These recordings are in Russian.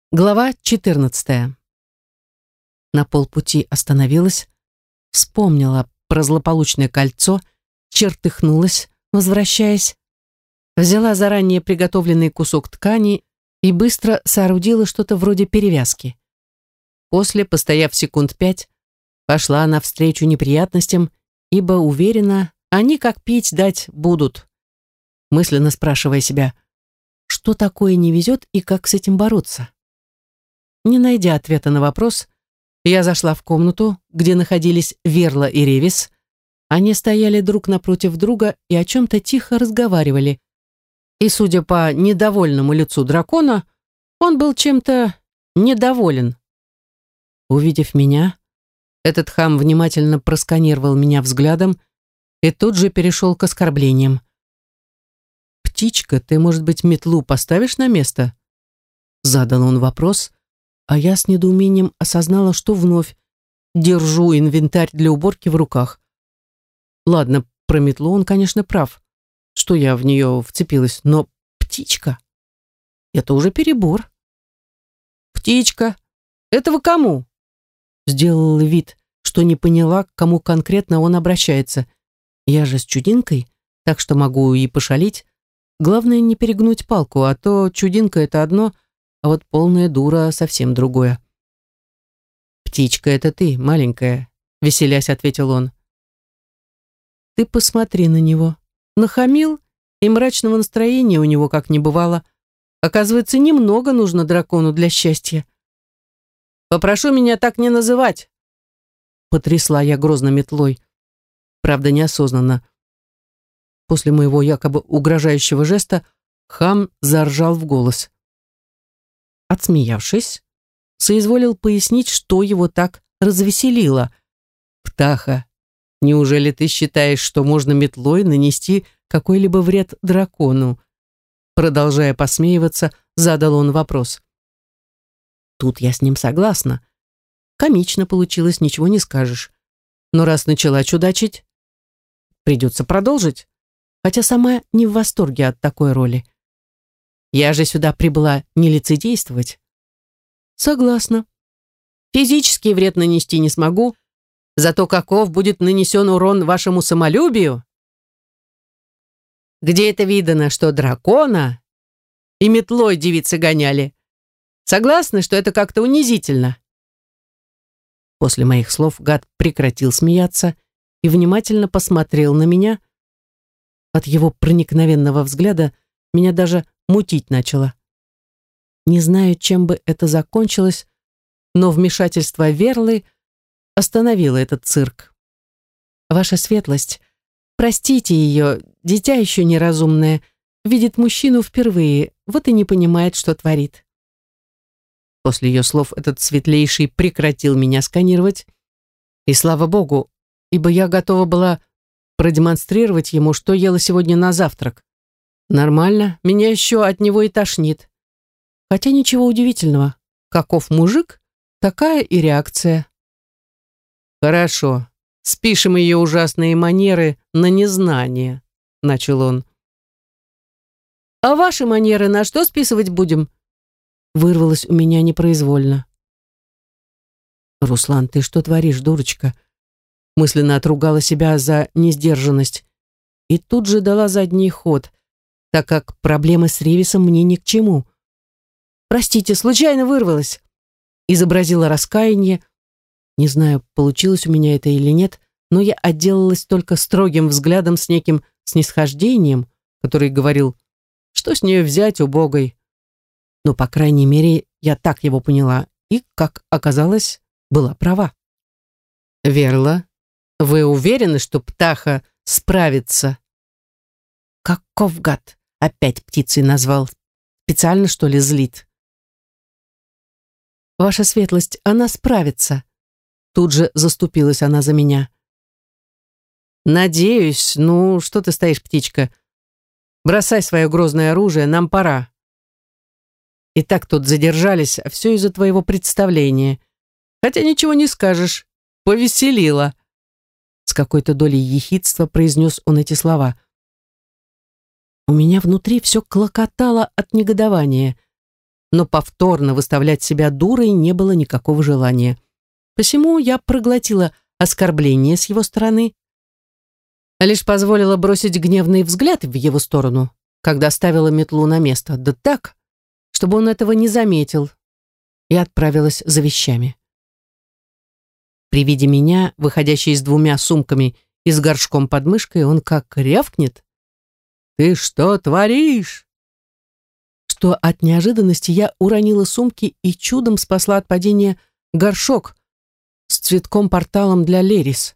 Глава 14. На полпути остановилась, вспомнила про злополучное кольцо, чертыхнулась, возвращаясь, взяла заранее приготовленный кусок ткани и быстро соорудила что-то вроде перевязки. После, постояв секунд 5, пошла навстречу неприятностям, ибо уверена, они как пить дать будут, мысленно спрашивая себя, что такое не везет и как с этим бороться. Не найдя ответа на вопрос, я зашла в комнату, где находились Верла и Ревис. Они стояли друг напротив друга и о чем-то тихо разговаривали. И, судя по недовольному лицу дракона, он был чем-то недоволен. Увидев меня, этот хам внимательно просканировал меня взглядом и тут же перешел к оскорблениям. «Птичка, ты, может быть, метлу поставишь на место?» Задал он вопрос, а я с недоумением осознала, что вновь держу инвентарь для уборки в руках. Ладно, про метлу он, конечно, прав, что я в нее вцепилась, но птичка — это уже перебор. «Птичка, это вы кому?» Сделал вид, что не поняла, к кому конкретно он обращается. Я же с чудинкой, так что могу и пошалить. Главное не перегнуть палку, а то чудинка — это одно, а вот полная дура совсем другое. «Птичка, это ты, маленькая», — веселясь ответил он. «Ты посмотри на него. Нахамил, и мрачного настроения у него как не бывало. Оказывается, немного нужно дракону для счастья». «Попрошу меня так не называть», — потрясла я грозно метлой. Правда, неосознанно. После моего якобы угрожающего жеста хам заржал в голос. Отсмеявшись, соизволил пояснить, что его так развеселило. «Птаха, неужели ты считаешь, что можно метлой нанести какой-либо вред дракону?» Продолжая посмеиваться, задал он вопрос. Тут я с ним согласна. Комично получилось, ничего не скажешь. Но раз начала чудачить, придется продолжить, хотя сама не в восторге от такой роли. Я же сюда прибыла не лицедействовать. Согласна. Физический вред нанести не смогу, зато каков будет нанесен урон вашему самолюбию? Где это видано, что дракона и метлой девицы гоняли? Согласны, что это как-то унизительно? После моих слов гад прекратил смеяться и внимательно посмотрел на меня. От его проникновенного взгляда меня даже мутить начало. Не знаю, чем бы это закончилось, но вмешательство Верлы остановило этот цирк. Ваша светлость, простите ее, дитя еще неразумное, видит мужчину впервые, вот и не понимает, что творит. После ее слов этот светлейший прекратил меня сканировать, и слава богу, ибо я готова была продемонстрировать ему, что ела сегодня на завтрак. Нормально, меня еще от него и тошнит. Хотя ничего удивительного. Каков мужик, такая и реакция. Хорошо, спишем ее ужасные манеры на незнание, начал он. А ваши манеры на что списывать будем? Вырвалось у меня непроизвольно. Руслан, ты что творишь, дурочка? Мысленно отругала себя за несдержанность и тут же дала задний ход, так как проблемы с Ревисом мне ни к чему. «Простите, случайно вырвалась», — изобразила раскаяние. Не знаю, получилось у меня это или нет, но я отделалась только строгим взглядом с неким снисхождением, который говорил, что с нее взять убогой. Но, по крайней мере, я так его поняла и, как оказалось, была права. «Верла, вы уверены, что птаха справится?» «Каков гад!» Опять птицей назвал. Специально, что ли, злит? Ваша светлость, она справится. Тут же заступилась она за меня. Надеюсь, ну, что ты стоишь, птичка? Бросай свое грозное оружие, нам пора. И так тут задержались, а все из-за твоего представления. Хотя ничего не скажешь, повеселила. С какой-то долей ехидства произнес он эти слова. У меня внутри все клокотало от негодования. но повторно выставлять себя дурой не было никакого желания. Посему я проглотила оскорбление с его стороны, а лишь позволила бросить гневный взгляд в его сторону, когда ставила метлу на место, да так, чтобы он этого не заметил, и отправилась за вещами. При виде меня, выходящей с 2 сумками и с горшком под мышкой, он как рявкнет: «Ты что творишь?» Что от неожиданности я уронила сумки и чудом спасла от падения горшок с цветком-порталом для Лерис.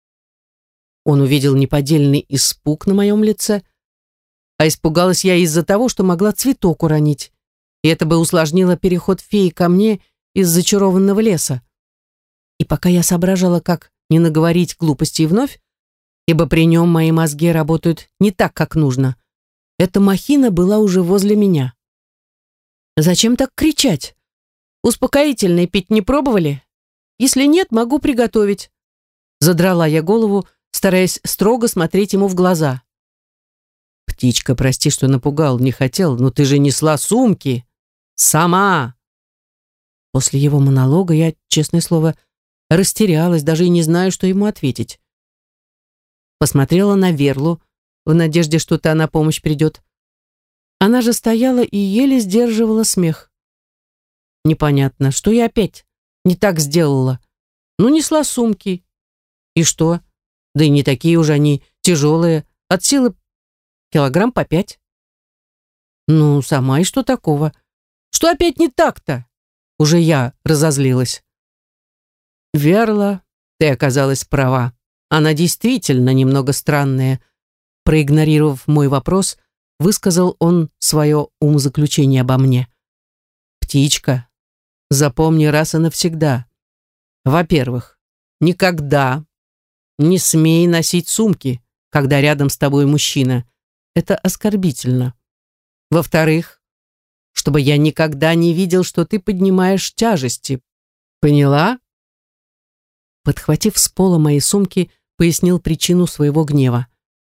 Он увидел неподдельный испуг на моем лице, а испугалась я из-за того, что могла цветок уронить, и это бы усложнило переход феи ко мне из зачарованного леса. И пока я соображала, как не наговорить глупостей вновь, ибо при нем мои мозги работают не так, как нужно, эта махина была уже возле меня. «Зачем так кричать? Успокоительное пить не пробовали? Если нет, могу приготовить». Задрала я голову, стараясь строго смотреть ему в глаза. «Птичка, прости, что напугал, не хотел, но ты же несла сумки. Сама!» После его монолога я, честное слово, растерялась, даже и не знаю, что ему ответить. Посмотрела на Верлу, в надежде, что та на помощь придет. Она же стояла и еле сдерживала смех. Непонятно, что я опять не так сделала. Ну, несла сумки. И что? Да и не такие уже они тяжелые, от силы килограмм по 5. Ну, сама и что такого? Что опять не так-то? Уже я разозлилась. Верла, ты оказалась права. Она действительно немного странная. Проигнорировав мой вопрос, высказал он свое умозаключение обо мне. Птичка, запомни раз и навсегда. Во-первых, никогда не смей носить сумки, когда рядом с тобой мужчина. Это оскорбительно. Во-вторых, чтобы я никогда не видел, что ты поднимаешь тяжести. Поняла? Подхватив с пола мои сумки, пояснил причину своего гнева.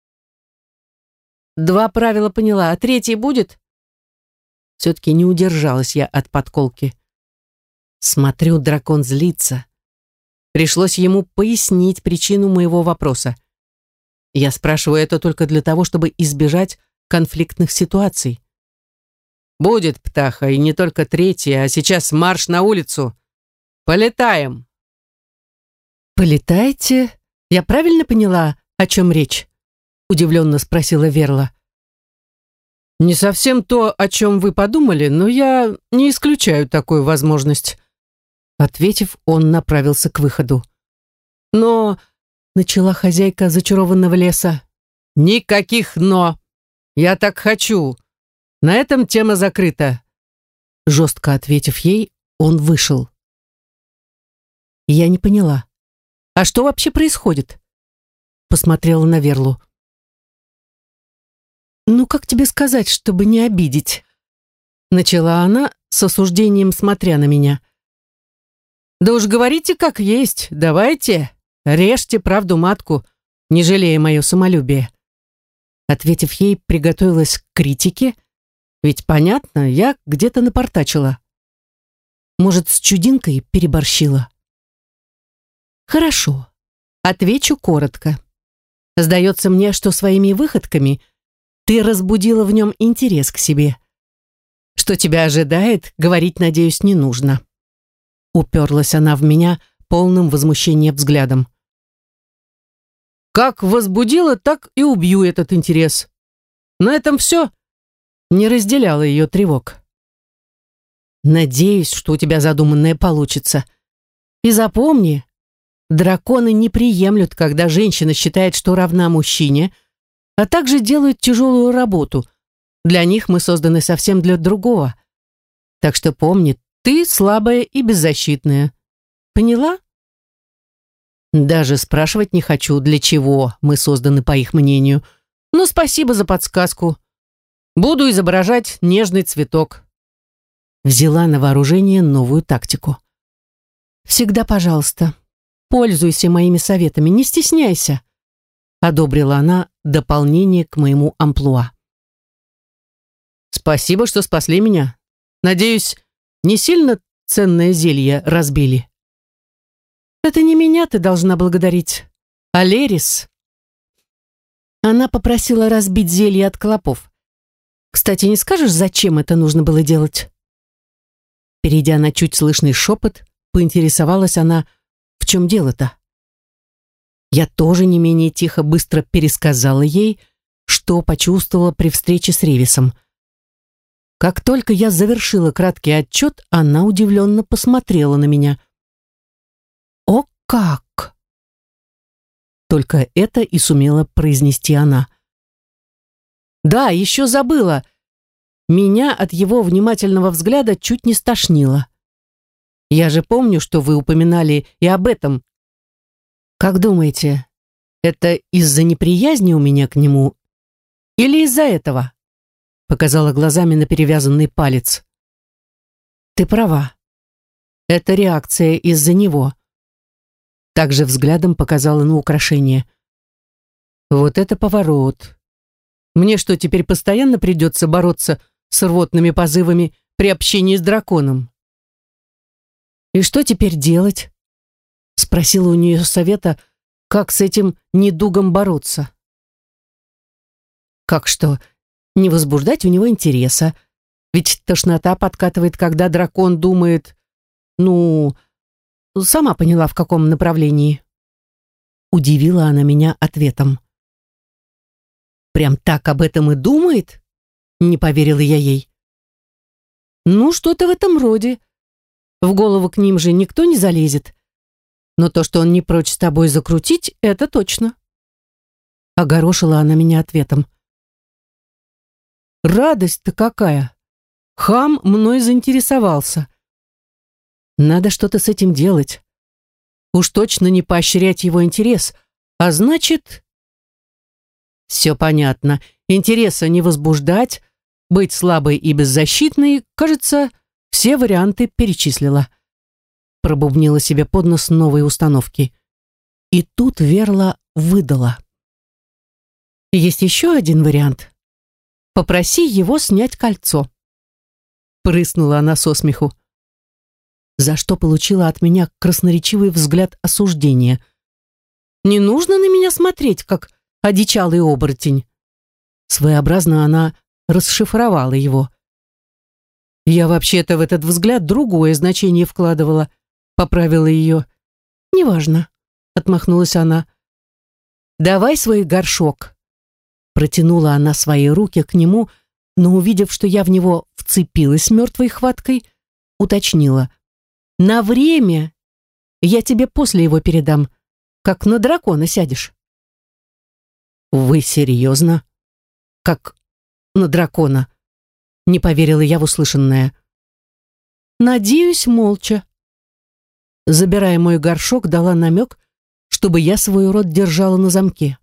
2 правила поняла, а 3 будет? Все-таки не удержалась я от подколки. Смотрю, дракон злится. Пришлось ему пояснить причину моего вопроса. Я спрашиваю это только для того, чтобы избежать конфликтных ситуаций. Будет, птаха, и не только 3, а сейчас марш на улицу. Полетаем. Полетаете? Я правильно поняла, о чем речь? Удивленно спросила Верла. Не совсем то, о чем вы подумали, но я не исключаю такую возможность. Ответив, он направился к выходу. Но, начала хозяйка зачарованного леса. Никаких «но». Я так хочу. На этом тема закрыта. Жестко ответив ей, он вышел. Я не поняла. А что вообще происходит? Посмотрела на Верлу. «Ну, как тебе сказать, чтобы не обидеть?» Начала она с осуждением, смотря на меня. «Да уж говорите, как есть. Давайте, режьте правду матку, не жалея мое самолюбие». Ответив ей, приготовилась к критике, ведь, понятно, я где-то напортачила. Может, с чудинкой переборщила? Хорошо, отвечу коротко. Сдается мне, что своими выходками ты разбудила в нем интерес к себе. Что тебя ожидает, говорить, надеюсь, не нужно. Уперлась она в меня полным возмущения взглядом. Как возбудила, так и убью этот интерес. На этом все. Не разделяла ее тревог. Надеюсь, что у тебя задуманное получится. И запомни, драконы не приемлют, когда женщина считает, что равна мужчине, а также делают тяжелую работу. Для них мы созданы совсем для другого. Так что помни, ты слабая и беззащитная. Поняла? Даже спрашивать не хочу, для чего мы созданы, по их мнению. Но спасибо за подсказку. Буду изображать нежный цветок. Взяла на вооружение новую тактику. Всегда, пожалуйста, пользуйся моими советами, не стесняйся. Одобрила она дополнение к моему амплуа. Спасибо, что спасли меня. Надеюсь, не сильно ценное зелье разбили?» «Это не меня ты должна благодарить, а Лерис». Она попросила разбить зелье от клопов. «Кстати, не скажешь, зачем это нужно было делать?» Перейдя на чуть слышный шепот, поинтересовалась она, в чем дело-то. Я тоже не менее тихо быстро пересказала ей, что почувствовала при встрече с Ревисом. Как только я завершила краткий отчет, она удивленно посмотрела на меня. «О как!» Только это и сумела произнести она. «Да, еще забыла. Меня от его внимательного взгляда чуть не стошнило. Я же помню, что вы упоминали и об этом. Как думаете, это из-за неприязни у меня к нему или из-за этого?» Показала глазами на перевязанный палец. «Ты права. Это реакция из-за него». Также взглядом показала на украшение. «Вот это поворот. Мне что, теперь постоянно придется бороться с рвотными позывами при общении с драконом?» «И что теперь делать?» Спросила у нее совета, как с этим недугом бороться. «Как что? Не возбуждать у него интереса. Ведь тошнота подкатывает, когда дракон думает, сама поняла, в каком направлении». Удивила она меня ответом. «Прям так об этом и думает?» Не поверила я ей. «Что-то в этом роде. В голову к ним же никто не залезет. Но то, что он не прочь с тобой закрутить, это точно». Огорошила она меня ответом. Радость-то какая! Хам мной заинтересовался. Надо что-то с этим делать. Уж точно не поощрять его интерес, а значит... Все понятно. Интереса не возбуждать, быть слабой и беззащитной, кажется, все варианты перечислила. Пробубнила себе под нос новые установки. И тут Верла выдала. Есть еще один вариант. Попроси его снять кольцо. Прыснула она со смеху, за что получила от меня красноречивый взгляд осуждения. Не нужно на меня смотреть, как одичалый оборотень. Своеобразно она расшифровала его. Я вообще-то в этот взгляд другое значение вкладывала, поправила ее. Неважно, отмахнулась она. Давай свой горшок. Протянула она свои руки к нему, но, увидев, что я в него вцепилась мертвой хваткой, уточнила. На время я тебе после его передам, как на дракона сядешь. Вы серьезно? Как на дракона? Не поверила я в услышанное. Надеюсь, молча. Забирая мой горшок, дала намек, чтобы я свой рот держала на замке.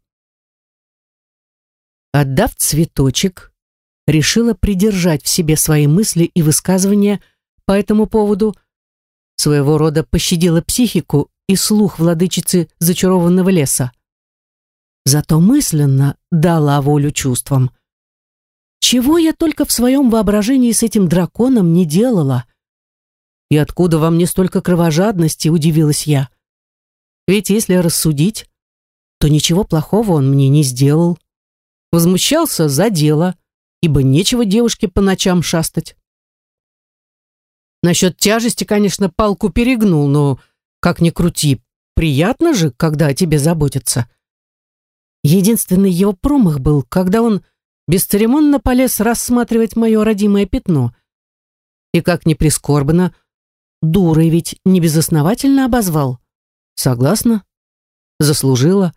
Отдав цветочек, решила придержать в себе свои мысли и высказывания по этому поводу, своего рода пощадила психику и слух владычицы зачарованного леса. Зато мысленно дала волю чувствам. Чего я только в своем воображении с этим драконом не делала? И откуда во мне столько кровожадности, удивилась я. Ведь если рассудить, то ничего плохого он мне не сделал. Возмущался за дело, ибо нечего девушке по ночам шастать. Насчет тяжести, конечно, палку перегнул, но, как ни крути, приятно же, когда о тебе заботятся. Единственный его промах был, когда он бесцеремонно полез рассматривать мое родимое пятно. И, как ни прискорбно, дурой ведь не безосновательно обозвал. Согласна? Заслужила.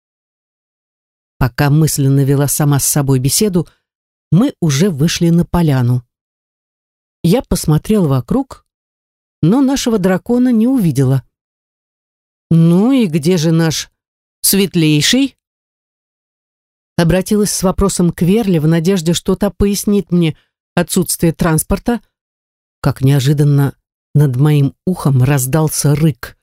Пока мысленно вела сама с собой беседу, мы уже вышли на поляну. Я посмотрела вокруг, но нашего дракона не увидела. «Ну и где же наш светлейший?» Обратилась с вопросом к Верле в надежде, что та пояснит мне отсутствие транспорта, как неожиданно над моим ухом раздался рык.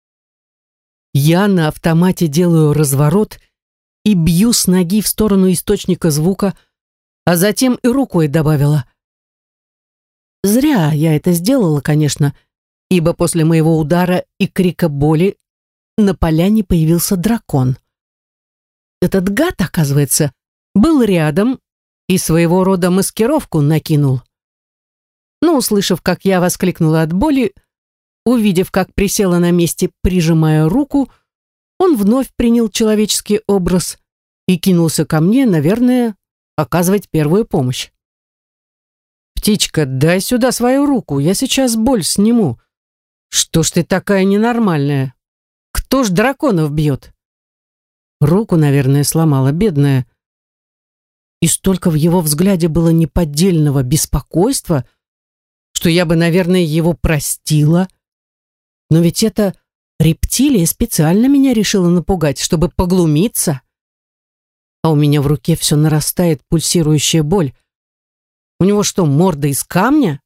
Я на автомате делаю разворот и бью с ноги в сторону источника звука, а затем и рукой добавила. Зря я это сделала, конечно, ибо после моего удара и крика боли на поляне появился дракон. Этот гад, оказывается, был рядом и своего рода маскировку накинул. Но, услышав, как я воскликнула от боли, увидев, как присела на месте, прижимая руку, он вновь принял человеческий образ и кинулся ко мне, наверное, оказывать первую помощь. «Птичка, дай сюда свою руку, я сейчас боль сниму. Что ж ты такая ненормальная? Кто ж драконов бьет?» Руку, наверное, сломала, бедная. И столько в его взгляде было неподдельного беспокойства, что я бы, наверное, его простила. Но ведь эта рептилия специально меня решила напугать, чтобы поглумиться. А у меня в руке все нарастает пульсирующая боль. У него что, морда из камня?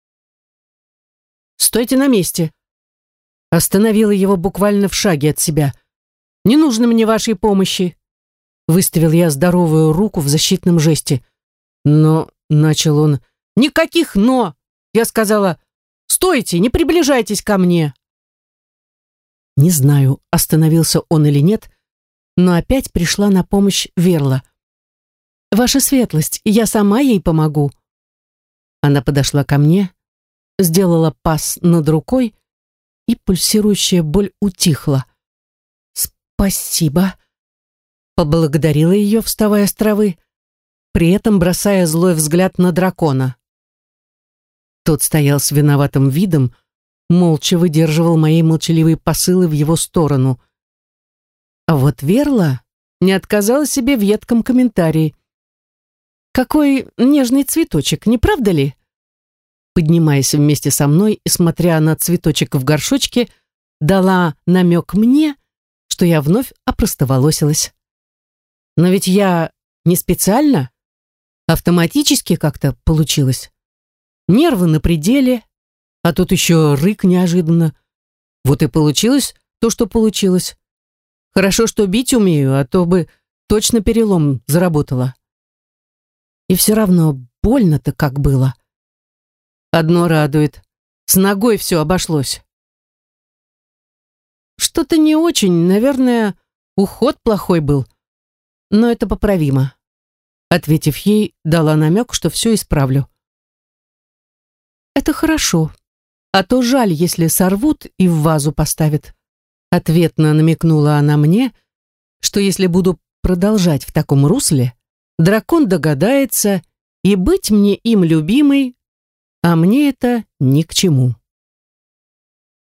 «Стойте на месте!» Остановила его буквально в шаге от себя. «Не нужно мне вашей помощи!» Выставил я здоровую руку в защитном жесте. «Но...» — начал он. «Никаких «но!» Я сказала: «Стойте, не приближайтесь ко мне!» Не знаю, остановился он или нет, но опять пришла на помощь Верла. «Ваша светлость, я сама ей помогу». Она подошла ко мне, сделала пас над рукой, и пульсирующая боль утихла. «Спасибо», — поблагодарила ее, вставая с травы, при этом бросая злой взгляд на дракона. Тот стоял с виноватым видом, молча выдерживал мои молчаливые посылы в его сторону. А вот Верла не отказала себе в едком комментарии. «Какой нежный цветочек, не правда ли?» Поднимаясь вместе со мной и смотря на цветочек в горшочке, дала намек мне, что я вновь опростоволосилась. Но ведь я не специально, автоматически как-то получилось. Нервы на пределе, а тут еще рык неожиданно. Вот и получилось то, что получилось. Хорошо, что бить умею, а то бы точно перелом заработала. И все равно больно-то как было. Одно радует. С ногой все обошлось. Что-то не очень, наверное, уход плохой был. Но это поправимо. Ответив ей, дала намек, что все исправлю. «Это хорошо. А то жаль, если сорвут и в вазу поставят». Ответно намекнула она мне, что если буду продолжать в таком русле, дракон догадается, и быть мне им любимой, а мне это ни к чему.